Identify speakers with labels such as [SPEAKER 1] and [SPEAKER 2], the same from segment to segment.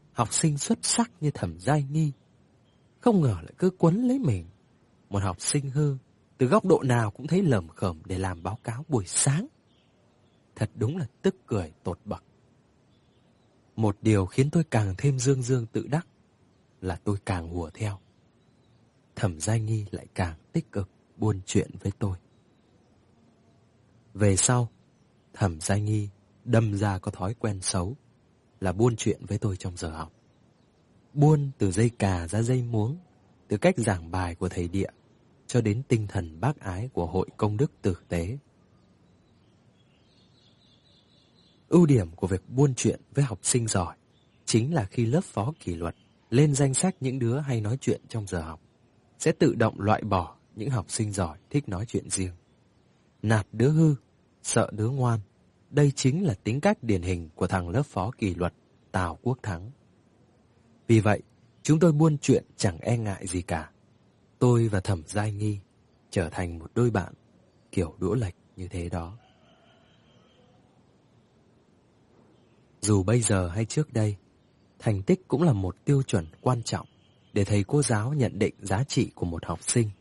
[SPEAKER 1] học sinh xuất sắc như Thẩm Giai Nghi, không ngờ lại cứ quấn lấy mình. Một học sinh hư, từ góc độ nào cũng thấy lởm khởm để làm báo cáo buổi sáng. Thật đúng là tức cười tột bậc. Một điều khiến tôi càng thêm dương dương tự đắc là tôi càng hùa theo. Thẩm Giai Nghi lại càng tích cực buôn chuyện với tôi. Về sau, Thẩm Giai Nghi đâm ra có thói quen xấu là buôn chuyện với tôi trong giờ học. Buôn từ dây cà ra dây muống, từ cách giảng bài của thầy Địa cho đến tinh thần bác ái của hội công đức tử tế. Ưu điểm của việc buôn chuyện với học sinh giỏi chính là khi lớp phó kỷ luật lên danh sách những đứa hay nói chuyện trong giờ học, sẽ tự động loại bỏ những học sinh giỏi thích nói chuyện riêng. Nạt đứa hư, sợ đứa ngoan, đây chính là tính cách điển hình của thằng lớp phó kỷ luật Tào Quốc Thắng. Vì vậy, chúng tôi buôn chuyện chẳng e ngại gì cả. Tôi và Thẩm Giai Nghi trở thành một đôi bạn kiểu đũa lệch như thế đó. Dù bây giờ hay trước đây, thành tích cũng là một tiêu chuẩn quan trọng để thầy cô giáo nhận định giá trị của một học sinh.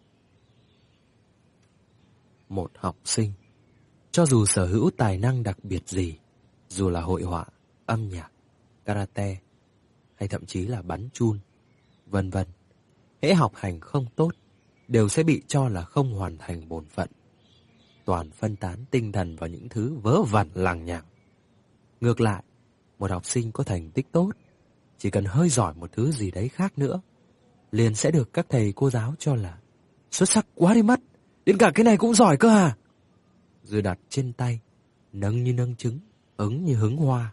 [SPEAKER 1] Một học sinh, cho dù sở hữu tài năng đặc biệt gì, dù là hội họa, âm nhạc, karate, hay thậm chí là bắn chun, vân vân, hễ học hành không tốt, đều sẽ bị cho là không hoàn thành bổn phận, toàn phân tán tinh thần vào những thứ vớ vẩn lằng nhằng. Ngược lại, một học sinh có thành tích tốt, chỉ cần hơi giỏi một thứ gì đấy khác nữa, liền sẽ được các thầy cô giáo cho là xuất sắc quá đi mất, đến cả cái này cũng giỏi cơ à? Rồi đặt trên tay, nâng như nâng trứng, hứng như hứng hoa.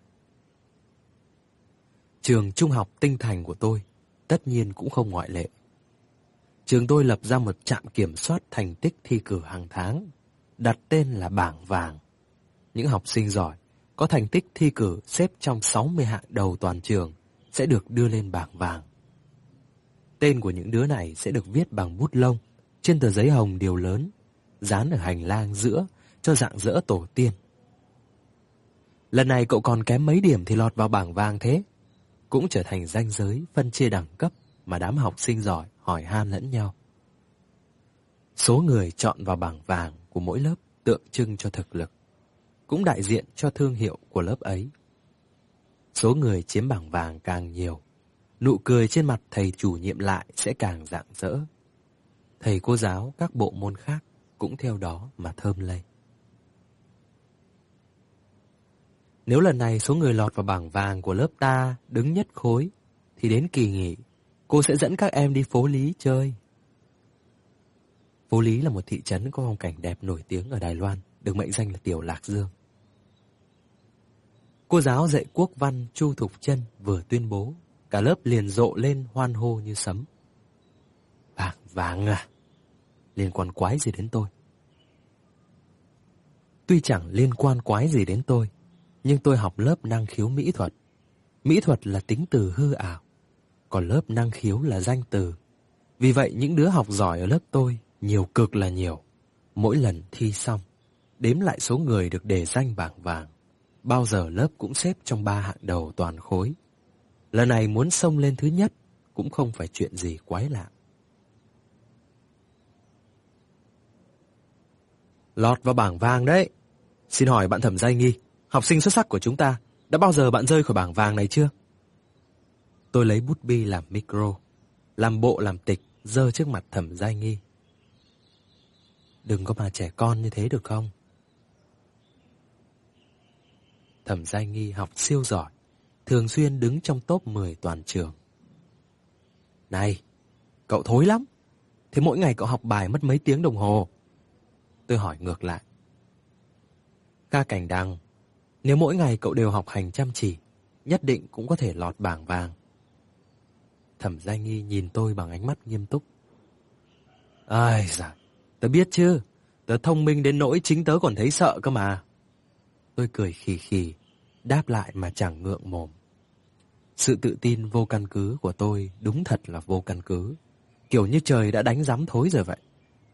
[SPEAKER 1] Trường trung học Tinh Thành của tôi tất nhiên cũng không ngoại lệ. Trường tôi lập ra một trạm kiểm soát thành tích thi cử hàng tháng, đặt tên là bảng vàng. Những học sinh giỏi có thành tích thi cử xếp trong 60 hạng đầu toàn trường sẽ được đưa lên bảng vàng. Tên của những đứa này sẽ được viết bằng bút lông trên tờ giấy hồng điều lớn, dán ở hành lang giữa cho rạng rỡ tổ tiên. Lần này cậu còn kém mấy điểm thì lọt vào bảng vàng thế, cũng trở thành ranh giới phân chia đẳng cấp mà đám học sinh giỏi hỏi han lẫn nhau. Số người chọn vào bảng vàng của mỗi lớp tượng trưng cho thực lực, cũng đại diện cho thương hiệu của lớp ấy. Số người chiếm bảng vàng càng nhiều, nụ cười trên mặt thầy chủ nhiệm lại sẽ càng rạng rỡ. Thầy cô giáo các bộ môn khác cũng theo đó mà thơm lây. Nếu lần này số người lọt vào bảng vàng của lớp ta đứng nhất khối, thì đến kỳ nghỉ, cô sẽ dẫn các em đi Phố Lý chơi. Phố Lý là một thị trấn có phong cảnh đẹp nổi tiếng ở Đài Loan, được mệnh danh là Tiểu Lạc Dương. Cô giáo dạy quốc văn Chu Thục Chân vừa tuyên bố, cả lớp liền rộ lên hoan hô như sấm. Bảng vàng à? Liên quan quái gì đến tôi? Tuy chẳng liên quan quái gì đến tôi, nhưng tôi học lớp năng khiếu mỹ thuật. Mỹ thuật là tính từ hư ảo, còn lớp năng khiếu là danh từ. Vì vậy những đứa học giỏi ở lớp tôi nhiều cực là nhiều. Mỗi lần thi xong, đếm lại số người được đề danh bảng vàng, bao giờ lớp cũng xếp trong 3 hạng đầu toàn khối. Lần này muốn xông lên thứ nhất cũng không phải chuyện gì quái lạ. Lọt vào bảng vàng đấy. Xin hỏi bạn Thẩm Giai Nghi, học sinh xuất sắc của chúng ta, đã bao giờ bạn rơi khỏi bảng vàng này chưa? Tôi lấy bút bi làm micro, làm bộ làm tịch, giơ trước mặt Thẩm Giai Nghi. Đừng có mà trẻ con như thế được không? Thẩm Giai Nghi học siêu giỏi, thường xuyên đứng trong top 10 toàn trường. Này, cậu thối lắm. Thế mỗi ngày cậu học bài mất mấy tiếng đồng hồ? Tôi hỏi ngược lại. Ca Cảnh Đằng, nếu mỗi ngày cậu đều học hành chăm chỉ, nhất định cũng có thể lọt bảng vàng. Thẩm Giai Nghi nhìn tôi bằng ánh mắt nghiêm túc. Ai da, tớ biết chứ, tớ thông minh đến nỗi chính tớ còn thấy sợ cơ mà. Tôi cười khì khì, đáp lại mà chẳng ngượng mồm. Sự tự tin vô căn cứ của tôi đúng thật là vô căn cứ, kiểu như trời đã đánh rắm thối rồi vậy.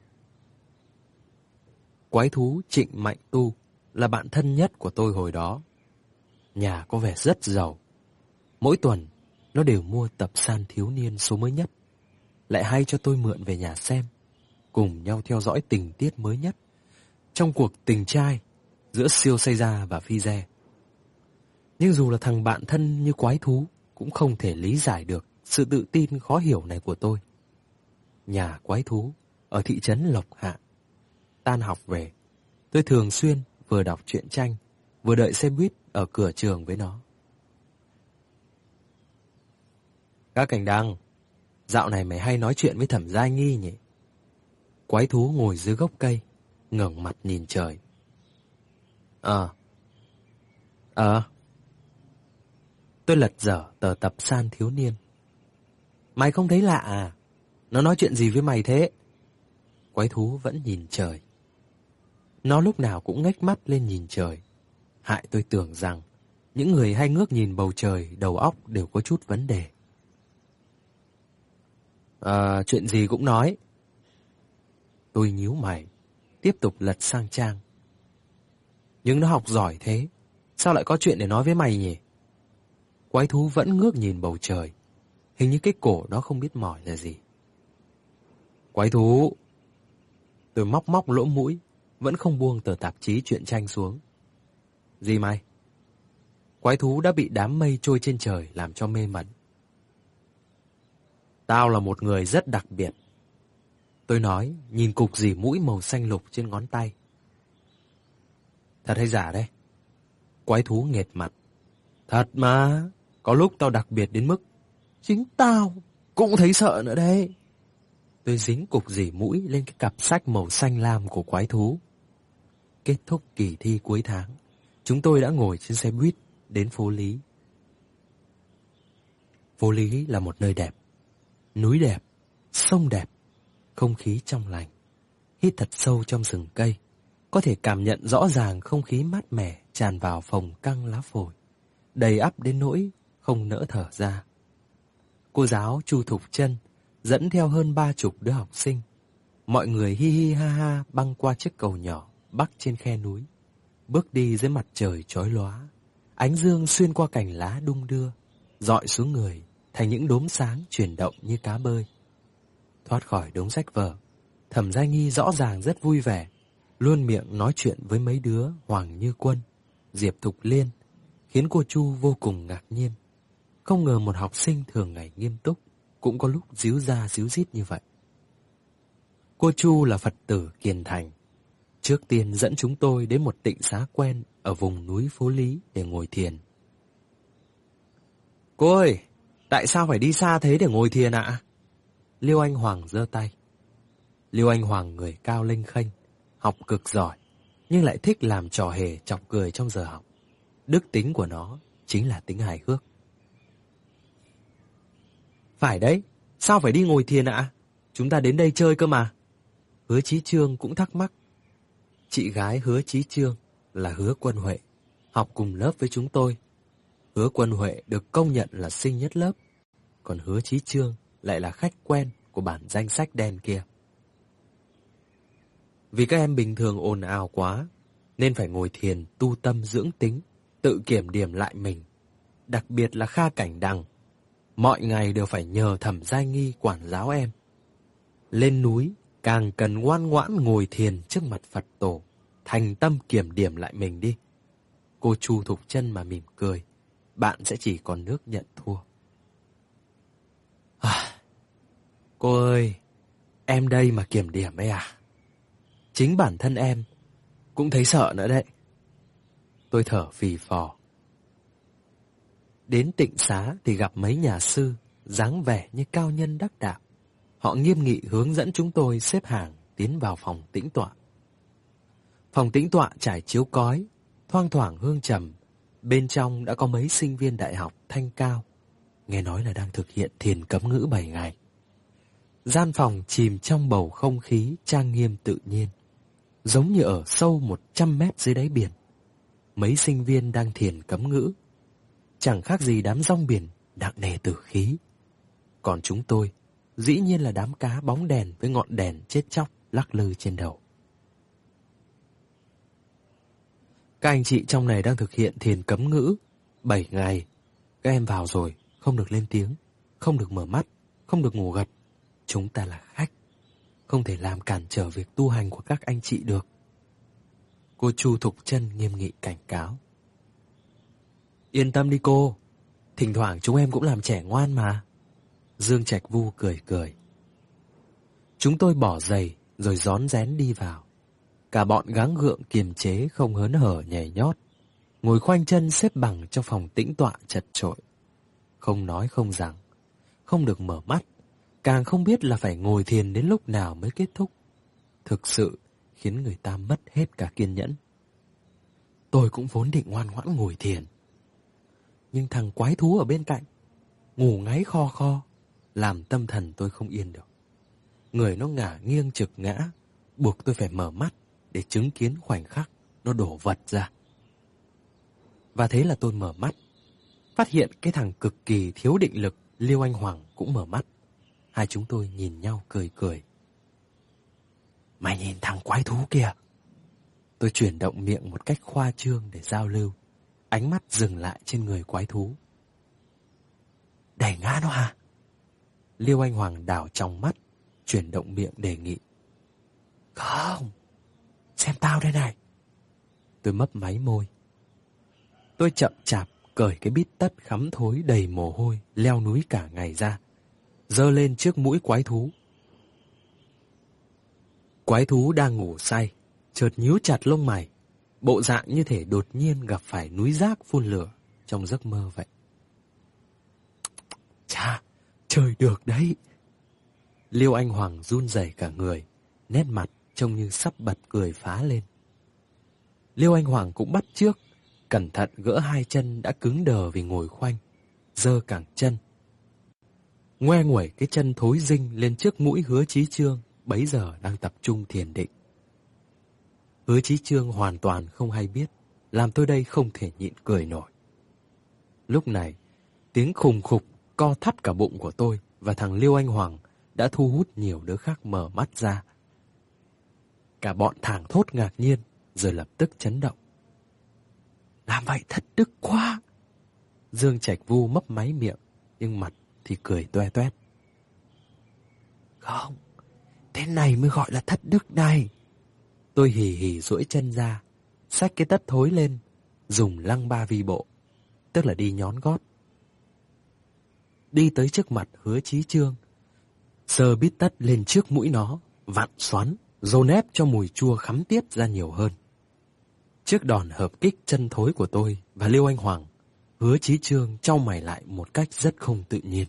[SPEAKER 1] Quái thú Trịnh Mạnh Tu là bạn thân nhất của tôi hồi đó. Nhà có vẻ rất giàu. Mỗi tuần nó đều mua tập San Thiếu Niên số mới nhất, lại hay cho tôi mượn về nhà xem, cùng nhau theo dõi tình tiết mới nhất trong cuộc tình trai giữa Siêu Xây Gia và Phi Re. Nhưng dù là thằng bạn thân như quái thú, cũng không thể lý giải được sự tự tin khó hiểu này của tôi. Nhà quái thú ở thị trấn Lộc Hạ. Tan học về, tôi thường xuyên vừa đọc truyện tranh, vừa đợi xe buýt ở cửa trường với nó. Các Cảnh Đăng, dạo này mày hay nói chuyện với Thẩm Giai Nghi nhỉ? Quái thú ngồi dưới gốc cây, ngẩng mặt nhìn trời. Tôi lật dở tờ tập San Thiếu Niên. Mày không thấy lạ à? Nó nói chuyện gì với mày thế? Quái thú vẫn nhìn trời. Nó lúc nào cũng ngếch mắt lên nhìn trời. Hại tôi tưởng rằng những người hay ngước nhìn bầu trời đầu óc đều có chút vấn đề. Chuyện gì cũng nói. Tôi nhíu mày, tiếp tục lật sang trang. Nhưng nó học giỏi thế, sao lại có chuyện để nói với mày nhỉ? Quái thú vẫn ngước nhìn bầu trời, hình như cái cổ nó không biết mỏi là gì. Quái thú! Tôi móc lỗ mũi, vẫn không buông tờ tạp chí truyện tranh xuống. Gì mày? Quái thú đã bị đám mây trôi trên trời làm cho mê mẩn. Tao là một người rất đặc biệt. Tôi nói, nhìn cục dì mũi màu xanh lục trên ngón tay. Thật hay giả đấy? Quái thú nghệt mặt. Thật mà, có lúc tao đặc biệt đến mức chính tao cũng thấy sợ nữa đấy. Tôi dính cục dì mũi lên cái cặp sách màu xanh lam của quái thú. Kết thúc kỳ thi cuối tháng, chúng tôi đã ngồi trên xe buýt đến phố Lý. Phố Lý là một nơi đẹp, núi đẹp, sông đẹp, không khí trong lành. Hít thật sâu trong rừng cây, có thể cảm nhận rõ ràng không khí mát mẻ tràn vào phòng căng lá phổi, đầy ắp đến nỗi không nỡ thở ra. Cô giáo Chu Thục Chân dẫn theo hơn 30 đứa học sinh. Mọi người hi hi ha ha băng qua chiếc cầu nhỏ bắc trên khe núi, bước đi dưới mặt trời chói lóa. Ánh dương xuyên qua cành lá đung đưa, dọi xuống người thành những đốm sáng chuyển động như cá bơi. Thoát khỏi đống sách vở, Thẩm Giai Nghi rõ ràng rất vui vẻ, luôn miệng nói chuyện với mấy đứa Hoàng Như Quân, Diệp Thục Liên, khiến cô Chu vô cùng ngạc nhiên. Không ngờ một học sinh thường ngày nghiêm túc cũng có lúc díu ra díu dít như vậy. Cô Chu là Phật tử kiền thành. Trước tiên dẫn chúng tôi đến một tịnh xá quen ở vùng núi Phố Lý để ngồi thiền. Cô ơi, tại sao phải đi xa thế để ngồi thiền ạ? Liêu Anh Hoàng giơ tay. Liêu Anh Hoàng người cao lênh khênh, học cực giỏi, nhưng lại thích làm trò hề chọc cười trong giờ học. Đức tính của nó chính là tính hài hước. Phải đấy, sao phải đi ngồi thiền ạ? Chúng ta đến đây chơi cơ mà. Hứa Chí Trương cũng thắc mắc. Chị gái Hứa Chí Trương là Hứa Quân Huệ, học cùng lớp với chúng tôi. Hứa Quân Huệ được công nhận là xinh nhất lớp, còn Hứa Chí Trương lại là khách quen của bản danh sách đen kia. Vì các em bình thường ồn ào quá, nên phải ngồi thiền tu tâm dưỡng tính, tự kiểm điểm lại mình. Đặc biệt là Kha Cảnh Đằng, mọi ngày đều phải nhờ Thẩm Giai Nghi quản giáo em. Lên núi càng cần ngoan ngoãn ngồi thiền trước mặt Phật tổ, thành tâm kiểm điểm lại mình đi. Cô Chu Thục Chân mà mỉm cười, bạn sẽ chỉ còn nước nhận thua. Cô ơi, em đây mà kiểm điểm ấy à? Chính bản thân em cũng thấy sợ nữa đấy. Tôi thở phì phò. Đến tịnh xá thì gặp mấy nhà sư, dáng vẻ như cao nhân đắc đạo. Họ nghiêm nghị hướng dẫn chúng tôi xếp hàng tiến vào phòng tĩnh tọa. Phòng tĩnh tọa trải chiếu cói, thoang thoảng hương trầm. Bên trong đã có mấy sinh viên đại học thanh cao, nghe nói là đang thực hiện thiền cấm ngữ 7 ngày. Gian phòng chìm trong bầu không khí trang nghiêm tự nhiên, giống như ở sâu 100 mét dưới đáy biển. Mấy sinh viên đang thiền cấm ngữ, chẳng khác gì đám rong biển nặng nề tử khí. Còn chúng tôi, dĩ nhiên là đám cá bóng đèn với ngọn đèn chết chóc lắc lư trên đầu. Các anh chị trong này đang thực hiện thiền cấm ngữ 7 ngày. Các em vào rồi, Không được lên tiếng, không được mở mắt, không được ngủ gật. Chúng ta là khách, không thể làm cản trở việc tu hành của các anh chị được. Cô Chu Thục Chân nghiêm nghị cảnh cáo. Yên tâm đi cô, thỉnh thoảng chúng em cũng làm trẻ ngoan mà. Dương Trạch Vu cười cười. Chúng tôi bỏ giày rồi rón rén đi vào. Cả bọn gắng gượng kiềm chế không hớn hở nhảy nhót, ngồi khoanh chân xếp bằng trong phòng tĩnh tọa chật chội. Không nói không rằng, không được mở mắt, càng không biết là phải ngồi thiền đến lúc nào mới kết thúc. Thực sự khiến người ta mất hết cả kiên nhẫn. Tôi cũng vốn định ngoan ngoãn ngồi thiền, nhưng thằng quái thú ở bên cạnh ngủ ngáy kho kho, làm tâm thần tôi không yên được. Người nó ngả nghiêng trực ngã, buộc tôi phải mở mắt để chứng kiến khoảnh khắc nó đổ vật ra. Và thế là tôi mở mắt, phát hiện cái thằng cực kỳ thiếu định lực Liêu Anh Hoàng cũng mở mắt. Hai chúng tôi nhìn nhau cười cười. Mày nhìn thằng quái thú kìa. Tôi chuyển động miệng một cách khoa trương để giao lưu, ánh mắt dừng lại trên người quái thú. Đẩy ngã nó hả? Liêu Anh Hoàng đảo trong mắt, chuyển động miệng đề nghị. Không, xem tao đây này. Tôi mấp máy môi. Tôi chậm chạp cởi cái bít tất khắm thối đầy mồ hôi leo núi cả ngày ra, giơ lên trước mũi quái thú. Quái thú đang ngủ say, chợt nhíu chặt lông mày, bộ dạng như thể đột nhiên gặp phải núi rác phun lửa trong giấc mơ vậy. Chà, chơi được đấy. Liêu Anh Hoàng run rẩy cả người, nét mặt trông như sắp bật cười phá lên. Liêu Anh Hoàng cũng bắt chước, cẩn thận gỡ hai chân đã cứng đờ vì ngồi khoanh, giơ cẳng chân. Ngoe nguẩy cái chân thối rinh lên trước mũi Hứa Chí Chương, bấy giờ đang tập trung thiền định. Hứa Chí Chương hoàn toàn không hay biết, làm tôi đây không thể nhịn cười nổi. Lúc này, tiếng khùng khục co thắt cả bụng của tôi và thằng Liêu Anh Hoàng đã thu hút nhiều đứa khác mở mắt ra. Cả bọn thảng thốt ngạc nhiên, rồi lập tức chấn động. Làm vậy thất đức quá. Dương Trạch Vu mấp máy miệng, nhưng mặt thì cười toe toét. Không, thế này mới gọi là thất đức này. Tôi hì hì duỗi chân ra, xách cái tất thối lên, dùng lăng ba vi bộ, tức là đi nhón gót. Đi tới trước mặt Hứa Chí Chương, sờ bít tất lên trước mũi nó, vặn xoắn, dồn ép cho mùi chua khắm tiết ra nhiều hơn. Trước đòn hợp kích chân thối của tôi và Liêu Anh Hoàng, Hứa Chí Chương chau mày lại một cách rất không tự nhiên.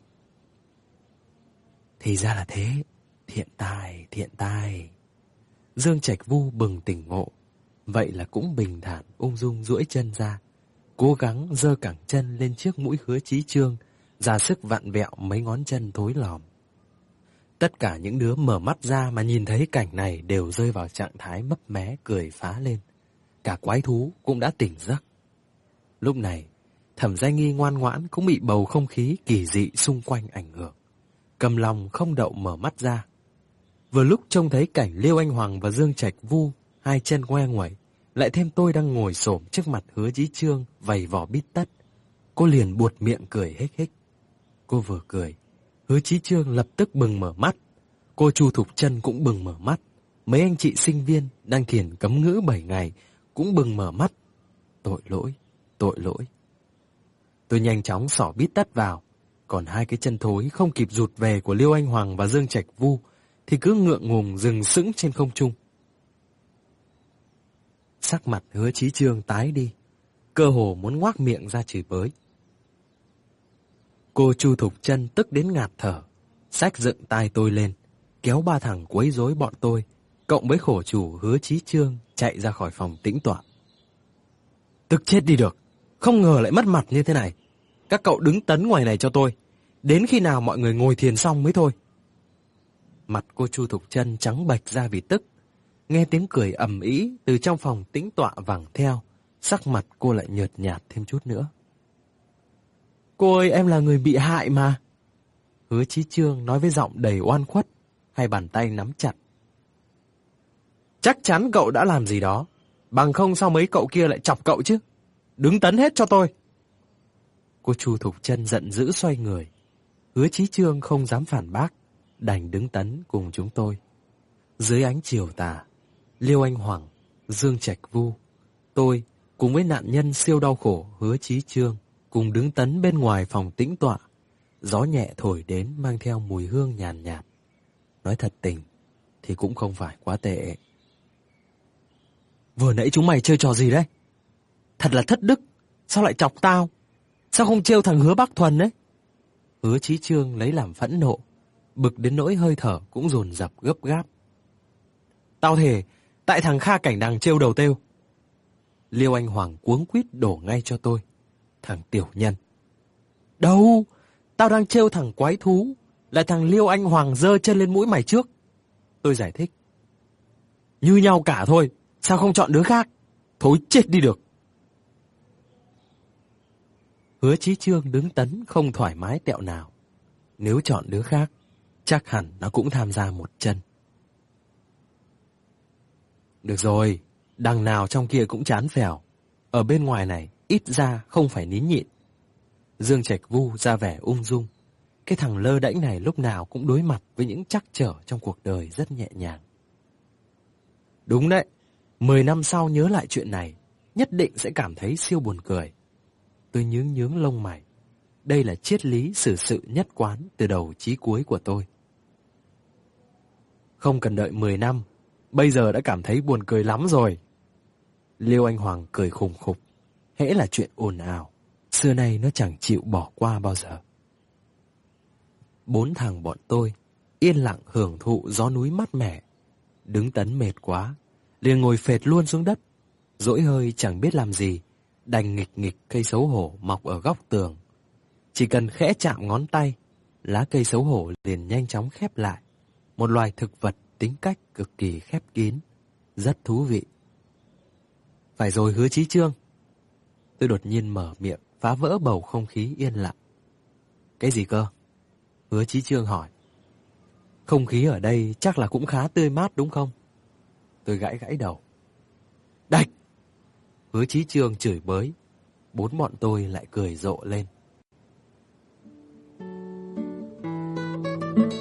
[SPEAKER 1] Thì ra là thế, thiện tài, thiện tài. Dương Trạch Vu bừng tỉnh ngộ, vậy là cũng bình thản ung dung duỗi chân ra, cố gắng giơ cẳng chân lên trước mũi Hứa Chí Chương, ra sức vặn vẹo mấy ngón chân thối lòm. Tất cả những đứa mở mắt ra mà nhìn thấy cảnh này đều rơi vào trạng thái mấp mé cười phá lên. Cả quái thú cũng đã tỉnh giấc. Lúc này, Thẩm Gia Nghi ngoan ngoãn cũng bị bầu không khí kỳ dị xung quanh ảnh hưởng, cầm lòng không đậu mở mắt ra. Vừa lúc trông thấy cảnh Liêu Anh Hoàng và Dương Trạch Vu hai chân ngoe nguẩy, lại thêm tôi đang ngồi xổm trước mặt Hứa Chí Chương vầy vò bít tất, cô liền buột miệng cười hếch hếch. Cô vừa cười, Hứa Chí Chương lập tức bừng mở mắt, cô Chu Thục Chân cũng bừng mở mắt, mấy anh chị sinh viên đang thiền cấm ngữ 7 ngày cũng bừng mở mắt. Tội lỗi, tội lỗi. Tôi nhanh chóng xỏ bít tất vào, còn hai cái chân thối không kịp rụt về của Liêu Anh Hoàng và Dương Trạch Vu thì cứ ngượng ngùng dừng sững trên không trung. Sắc mặt Hứa Chí Chương tái đi, cơ hồ muốn ngoác miệng ra chửi bới. Cô Chu Thục Chân tức đến ngạt thở, xách dựng tai tôi lên, kéo ba thằng quấy rối bọn tôi, cộng với khổ chủ Hứa Chí Chương chạy ra khỏi phòng tĩnh tọa. Tức chết đi được, không ngờ lại mất mặt như thế này. Các cậu đứng tấn ngoài này cho tôi, đến khi nào mọi người ngồi thiền xong mới thôi. Mặt cô Chu Thục Chân trắng bệch ra vì tức, nghe tiếng cười ầm ĩ từ trong phòng tĩnh tọa vẳng theo, sắc mặt cô lại nhợt nhạt thêm chút nữa. Cô ơi, em là người bị hại mà. Hứa Chí Chương nói với giọng đầy oan khuất, hai bàn tay nắm chặt. Chắc chắn cậu đã làm gì đó, bằng không sao mấy cậu kia lại chọc cậu chứ. Đứng tấn hết cho tôi. Cô Chu Thục Chân giận dữ xoay người. Hứa Chí Trương không dám phản bác, đành đứng tấn cùng chúng tôi. Dưới ánh chiều tà, Liêu Anh Hoàng, Dương Trạch Vu, tôi cùng với nạn nhân siêu đau khổ Hứa Chí Trương cùng đứng tấn bên ngoài phòng tĩnh tọa. Gió nhẹ thổi đến mang theo mùi hương nhàn nhạt. Nói thật tình thì cũng không phải quá tệ. Vừa nãy chúng mày chơi trò gì đấy? Thật là thất đức, sao lại chọc tao? Sao không trêu thằng Hứa Bắc Thuần đấy? Hứa Chí Trương lấy làm phẫn nộ, bực đến nỗi hơi thở cũng dồn dập gấp gáp. Tao thề, tại thằng Kha Cảnh Đằng trêu đầu têu. Liêu Anh Hoàng cuống quýt đổ ngay cho tôi. Thằng tiểu nhân. Đâu, tao đang trêu thằng quái thú, là thằng Liêu Anh Hoàng giơ chân lên mũi mày trước. Tôi giải thích. Như nhau cả thôi, sao không chọn đứa khác? Thối chết đi được. Hứa Chí Trương đứng tấn không thoải mái tẹo nào. Nếu chọn đứa khác, chắc hẳn nó cũng tham gia một chân. Được rồi, đằng nào trong kia cũng chán phèo. Ở bên ngoài này, ít ra không phải nín nhịn. Dương Trạch Vu ra vẻ ung dung. Cái thằng lơ đễnh này lúc nào cũng đối mặt với những trắc trở trong cuộc đời rất nhẹ nhàng. Đúng đấy, 10 năm sau nhớ lại chuyện này, nhất định sẽ cảm thấy siêu buồn cười. Tôi nhướng nhướng lông mày. Đây là triết lý xử sự nhất quán từ đầu chí cuối của tôi. Không cần đợi 10 năm, bây giờ đã cảm thấy buồn cười lắm rồi. Liêu Anh Hoàng cười khùng khục. Hễ là chuyện ồn ào, xưa nay nó chẳng chịu bỏ qua bao giờ. 4 thằng bọn tôi yên lặng hưởng thụ gió núi mát mẻ. Đứng tấn mệt quá, liền ngồi phệt luôn xuống đất. Dỗi hơi chẳng biết làm gì, đành nghịch nghịch cây xấu hổ mọc ở góc tường. Chỉ cần khẽ chạm ngón tay, lá cây xấu hổ liền nhanh chóng khép lại. Một loài thực vật tính cách cực kỳ khép kín, rất thú vị. Phải rồi Hứa Chí Trương. Tôi đột nhiên mở miệng, phá vỡ bầu không khí yên lặng. Cái gì cơ? Hứa Chí Trương hỏi. Không khí ở đây chắc là cũng khá tươi mát đúng không? Tôi gãi gãi đầu. Đạch! Hứa Chí Trương chửi bới. 4 bọn tôi lại cười rộ lên.